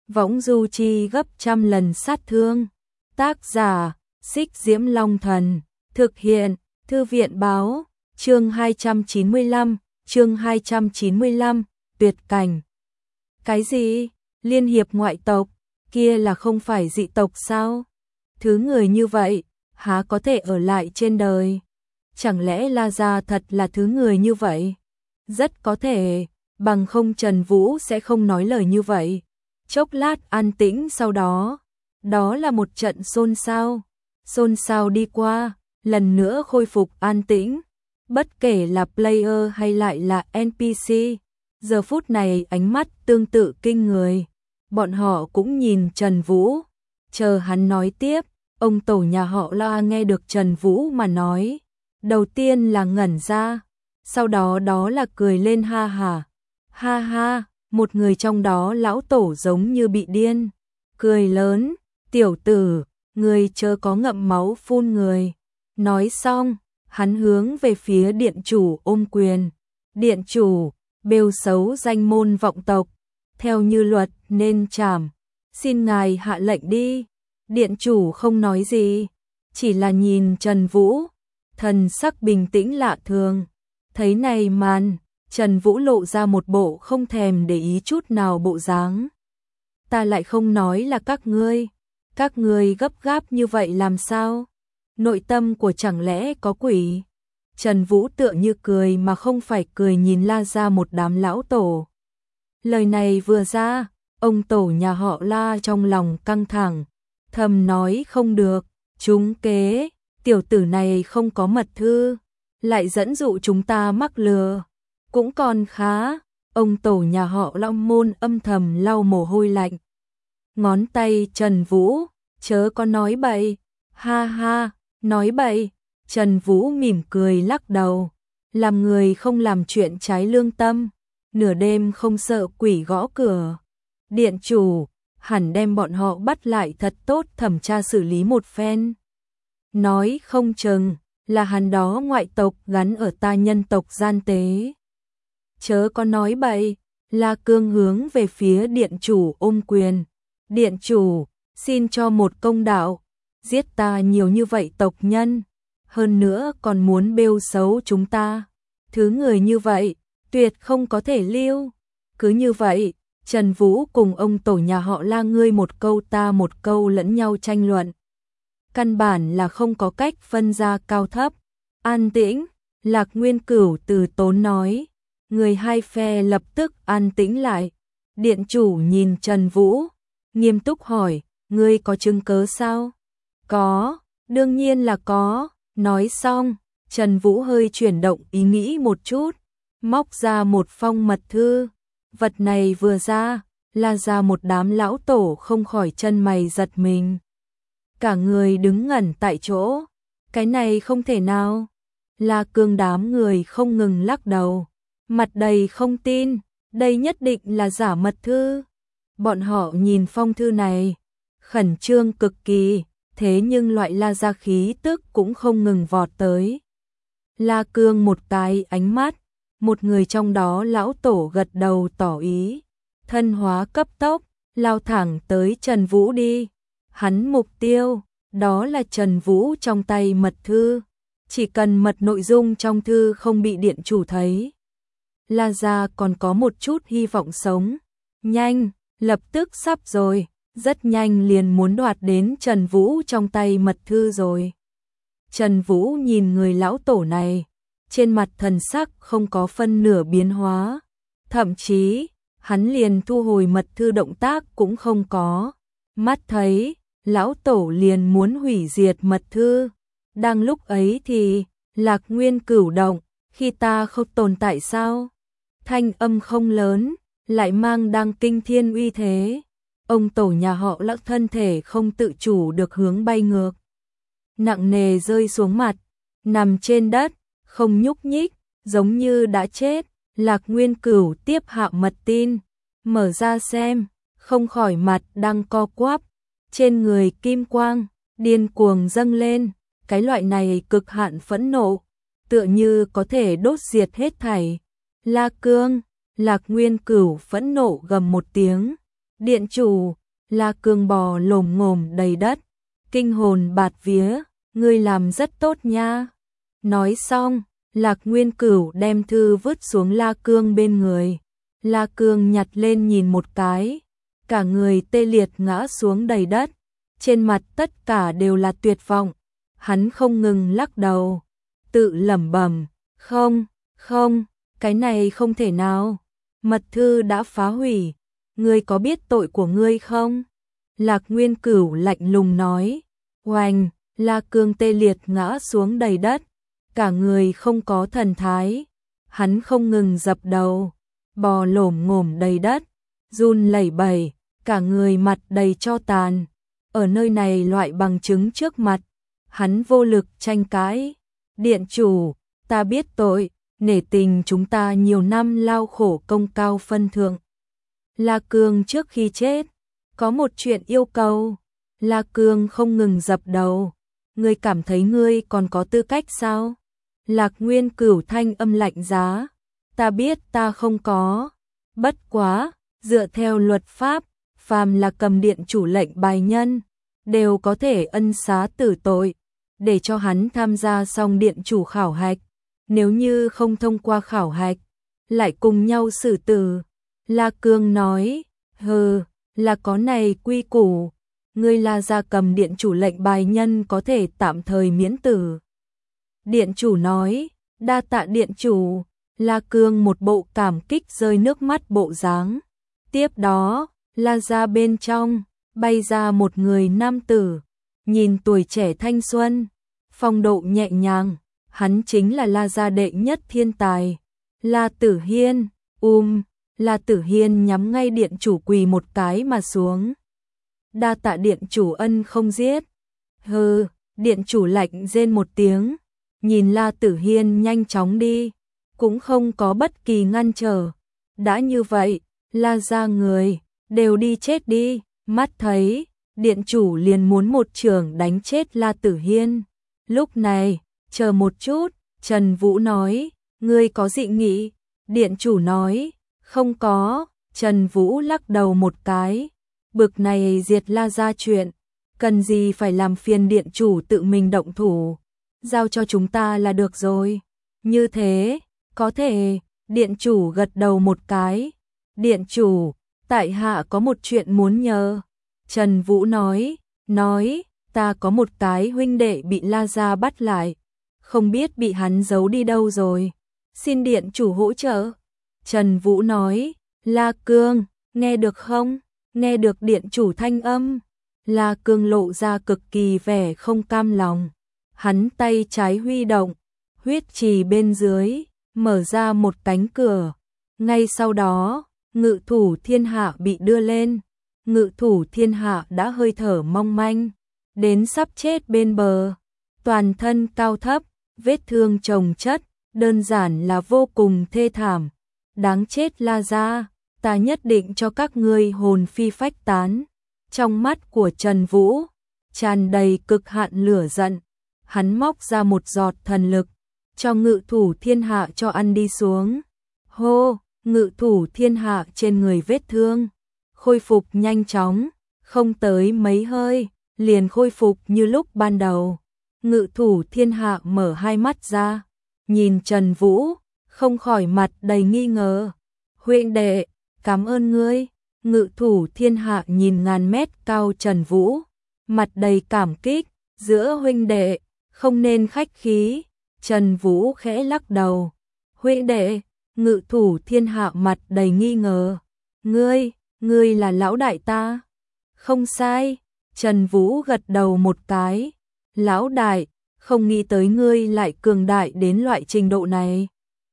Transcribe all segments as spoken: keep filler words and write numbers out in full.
võng du chi gấp trăm lần sát thương. Tác giả, Xích Diễm Long Thần, thực hiện, Thư viện báo, chương hai trăm chín mươi lăm, chương hai trăm chín mươi lăm, tuyệt cảnh. Cái gì? Liên hiệp ngoại tộc, kia là không phải dị tộc sao? Thứ người như vậy, há có thể ở lại trên đời? Chẳng lẽ La Gia thật là thứ người như vậy? Rất có thể, bằng không Trần Vũ sẽ không nói lời như vậy. Chốc lát an tĩnh sau đó, đó là một trận xôn xao. Xôn xao đi qua, lần nữa khôi phục an tĩnh. Bất kể là player hay lại là en pê xê, giờ phút này ánh mắt tương tự kinh người. Bọn họ cũng nhìn Trần Vũ, chờ hắn nói tiếp. Ông tổ nhà họ La nghe được Trần Vũ mà nói, đầu tiên là ngẩn ra, sau đó đó là cười lên ha ha. Ha ha, một người trong đó lão tổ giống như bị điên, cười lớn, tiểu tử, người chớ có ngậm máu phun người. Nói xong, hắn hướng về phía điện chủ ôm quyền. Điện chủ, bêu xấu danh môn vọng tộc, theo như luật nên trảm, xin ngài hạ lệnh đi. Điện chủ không nói gì, chỉ là nhìn Trần Vũ, thần sắc bình tĩnh lạ thường. Thấy này màn, Trần Vũ lộ ra một bộ không thèm để ý chút nào bộ dáng. Ta lại không nói là các ngươi, các ngươi gấp gáp như vậy làm sao? Nội tâm của chẳng lẽ có quỷ? Trần Vũ tựa như cười mà không phải cười nhìn La ra một đám lão tổ. Lời này vừa ra, ông tổ nhà họ La trong lòng căng thẳng, thầm nói không được, trúng kế, tiểu tử này không có mật thư, lại dẫn dụ chúng ta mắc lừa. Cũng còn khá, ông tổ nhà họ Long Môn âm thầm lau mồ hôi lạnh. Ngón tay Trần Vũ, chớ có nói bậy, ha ha, nói bậy. Trần Vũ mỉm cười lắc đầu, làm người không làm chuyện trái lương tâm, nửa đêm không sợ quỷ gõ cửa. Điện chủ, hẳn đem bọn họ bắt lại thật tốt thẩm tra xử lý một phen. Nói không chừng là hắn đó ngoại tộc gắn ở ta nhân tộc gian tế. Chớ có nói bậy. La Cương hướng về phía điện chủ ôm quyền. Điện chủ, xin cho một công đạo, giết ta nhiều như vậy tộc nhân, hơn nữa còn muốn bêu xấu chúng ta. Thứ người như vậy, tuyệt không có thể lưu. Cứ như vậy, Trần Vũ cùng ông tổ nhà họ La ngươi một câu ta một câu lẫn nhau tranh luận. Căn bản là không có cách phân ra cao thấp. An tĩnh, Lạc Nguyên Cửu từ tốn nói. Người hai phe lập tức an tĩnh lại. Điện chủ nhìn Trần Vũ, nghiêm túc hỏi, ngươi có chứng cớ sao? Có, đương nhiên là có. Nói xong, Trần Vũ hơi chuyển động ý nghĩ một chút, móc ra một phong mật thư. Vật này vừa ra, La ra một đám lão tổ không khỏi chân mày giật mình. Cả người đứng ngẩn tại chỗ. Cái này không thể nào. La Cương đám người không ngừng lắc đầu, mặt đầy không tin, đây nhất định là giả mật thư. Bọn họ nhìn phong thư này, khẩn trương cực kỳ, thế nhưng loại La ra khí tức cũng không ngừng vọt tới. La Cương một cái ánh mắt, một người trong đó lão tổ gật đầu tỏ ý, thân hóa cấp tốc, lao thẳng tới Trần Vũ đi. Hắn mục tiêu, đó là Trần Vũ trong tay mật thư, chỉ cần mật nội dung trong thư không bị điện chủ thấy, La gia còn có một chút hy vọng sống. Nhanh, lập tức sắp rồi, rất nhanh liền muốn đoạt đến Trần Vũ trong tay mật thư rồi. Trần Vũ nhìn người lão tổ này, trên mặt thần sắc không có phân nửa biến hóa, thậm chí hắn liền thu hồi mật thư động tác cũng không có. Mắt thấy lão tổ liền muốn hủy diệt mật thư. Đang lúc ấy thì Lạc Nguyên Cửu động, khi ta không tồn tại sao? Thanh âm không lớn, lại mang đang kinh thiên uy thế. Ông tổ nhà họ Lạc thân thể không tự chủ được hướng bay ngược, nặng nề rơi xuống mặt, nằm trên đất, không nhúc nhích, giống như đã chết. Lạc Nguyên Cửu tiếp hạ mật tin, mở ra xem, không khỏi mặt đang co quắp, trên người kim quang điên cuồng dâng lên, cái loại này cực hạn phẫn nộ, tựa như có thể đốt diệt hết thảy. La Cương, Lạc Nguyên Cửu phẫn nộ gầm một tiếng, điện chủ, La Cương bò lồm ngồm đầy đất, kinh hồn bạt vía, ngươi làm rất tốt nha. Nói xong, Lạc Nguyên Cửu đem thư vứt xuống La Cương bên người. La Cương nhặt lên nhìn một cái, cả người tê liệt ngã xuống đầy đất, trên mặt tất cả đều là tuyệt vọng. Hắn không ngừng lắc đầu, tự lẩm bẩm, không, không, cái này không thể nào. Mật thư đã phá hủy, ngươi có biết tội của ngươi không? Lạc Nguyên Cửu lạnh lùng nói. Oanh, La Cương tê liệt ngã xuống đầy đất, cả người không có thần thái. Hắn không ngừng dập đầu, bò lổm ngổm đầy đất, run lẩy bẩy, cả người mặt đầy tro tàn. Ở nơi này loại bằng chứng trước mặt, hắn vô lực tranh cãi. Điện chủ, ta biết tội, nể tình chúng ta nhiều năm lao khổ công cao phân thượng. La Cương trước khi chết, có một chuyện yêu cầu. La Cương không ngừng dập đầu. Ngươi cảm thấy ngươi còn có tư cách sao? Lạc Nguyên Cửu thanh âm lạnh giá. Ta biết ta không có. Bất quá, dựa theo luật pháp, phàm là cầm điện chủ lệnh bài nhân, đều có thể ân xá tử tội, để cho hắn tham gia xong điện chủ khảo hạch. Nếu như không thông qua khảo hạch, lại cùng nhau xử tử. La Cương nói, hừ, là có này quy củ. Ngươi La gia cầm điện chủ lệnh bài nhân có thể tạm thời miễn tử. Điện chủ nói, đa tạ điện chủ. La Cương một bộ cảm kích rơi nước mắt bộ dáng. Tiếp đó, La gia bên trong, bay ra một người nam tử, nhìn tuổi trẻ thanh xuân, phong độ nhẹ nhàng, hắn chính là La gia đệ nhất thiên tài, La Tử Hiên. Um, La Tử Hiên nhắm ngay điện chủ quỳ một cái mà xuống. Đa tạ điện chủ ân không giết. Hừ, điện chủ lạnh rên một tiếng, nhìn La Tử Hiên nhanh chóng đi, cũng không có bất kỳ ngăn trở. Đã như vậy, La gia người, đều đi chết đi. Mắt thấy, điện chủ liền muốn một chưởng đánh chết La Tử Hiên. Lúc này, chờ một chút, Trần Vũ nói, ngươi có dị nghị? Điện chủ nói, không có. Trần Vũ lắc đầu một cái, bực này diệt La gia chuyện, cần gì phải làm phiền điện chủ tự mình động thủ, giao cho chúng ta là được rồi. Như thế, có thể. Điện chủ gật đầu một cái. Điện chủ, tại hạ có một chuyện muốn nhờ. Trần Vũ nói, nói, ta có một cái huynh đệ bị La gia bắt lại, không biết bị hắn giấu đi đâu rồi, xin điện chủ hỗ trợ. Trần Vũ nói, La Cương, nghe được không? Nghe được điện chủ thanh âm. La Cương lộ ra cực kỳ vẻ không cam lòng. Hắn tay trái huy động, huyết trì bên dưới, mở ra một cánh cửa. Ngay sau đó, Ngự Thủ Thiên Hạ bị đưa lên. Ngự Thủ Thiên Hạ đã hơi thở mong manh, đến sắp chết bên bờ. Toàn thân cao thấp, vết thương chồng chất, đơn giản là vô cùng thê thảm. Đáng chết La gia, ta nhất định cho các ngươi hồn phi phách tán. Trong mắt của Trần Vũ, tràn đầy cực hạn lửa giận. Hắn móc ra một giọt thần lực, cho Ngự Thủ Thiên Hạ cho ăn đi xuống. Hô, Ngự Thủ Thiên Hạ trên người vết thương, khôi phục nhanh chóng, không tới mấy hơi, liền khôi phục như lúc ban đầu. Ngự Thủ Thiên Hạ mở hai mắt ra, nhìn Trần Vũ, không khỏi mặt đầy nghi ngờ. Huynh đệ, cảm ơn ngươi. Ngự Thủ Thiên Hạ nhìn ngàn mét cao Trần Vũ, mặt đầy cảm kích. Giữa huynh đệ, không nên khách khí. Trần Vũ khẽ lắc đầu. Huynh đệ. Ngự Thủ Thiên Hạ mặt đầy nghi ngờ. Ngươi, ngươi là lão đại ta. Không sai. Trần Vũ gật đầu một cái. Lão đại, không nghĩ tới ngươi lại cường đại đến loại trình độ này.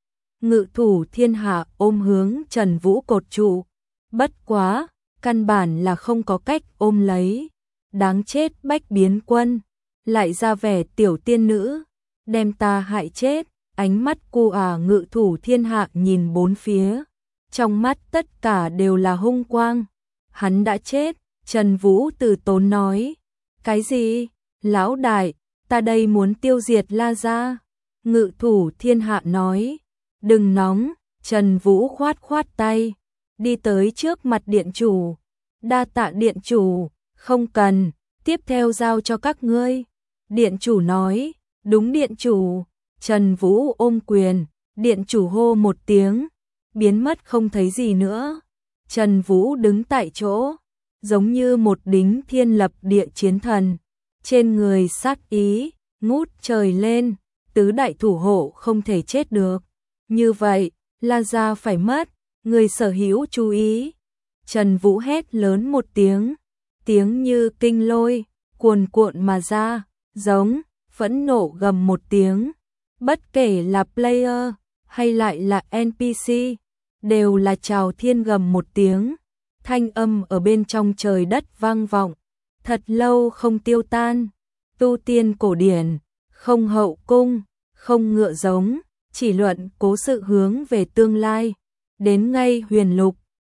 Ngự Thủ Thiên Hạ ôm hướng Trần Vũ cột trụ. Bất quá, căn bản là không có cách ôm lấy. Đáng chết Bách Biến Quân, lại ra vẻ tiểu tiên nữ, đem ta hại chết. Ánh mắt cu à Ngự Thủ Thiên Hạ nhìn bốn phía, trong mắt tất cả đều là hung quang. Hắn đã chết. Trần Vũ từ tốn nói. Cái gì? Lão đại, ta đây muốn tiêu diệt La gia. Ngự Thủ Thiên Hạ nói. Đừng nóng. Trần Vũ khoát khoát tay, đi tới trước mặt điện chủ. Đa tạ điện chủ, không cần, tiếp theo giao cho các ngươi. Điện chủ nói, đúng điện chủ. Trần Vũ ôm quyền, điện chủ hô một tiếng, biến mất không thấy gì nữa. Trần Vũ đứng tại chỗ, giống như một đính thiên lập địa chiến thần, trên người sát ý, ngút trời lên, tứ đại thủ hộ không thể chết được. Như vậy, La Gia phải mất, người sở hữu chú ý. Trần Vũ hét lớn một tiếng, tiếng như kinh lôi, cuồn cuộn mà ra, giống, phẫn nộ gầm một tiếng. Bất kể là player, hay lại là en pê xê, đều là chào thiên gầm một tiếng. Thanh âm ở bên trong trời đất vang vọng, thật lâu không tiêu tan. Tu tiên cổ điển, không hậu cung, không ngựa giống, chỉ luận cố sự hướng về tương lai. Đến ngay huyền lục,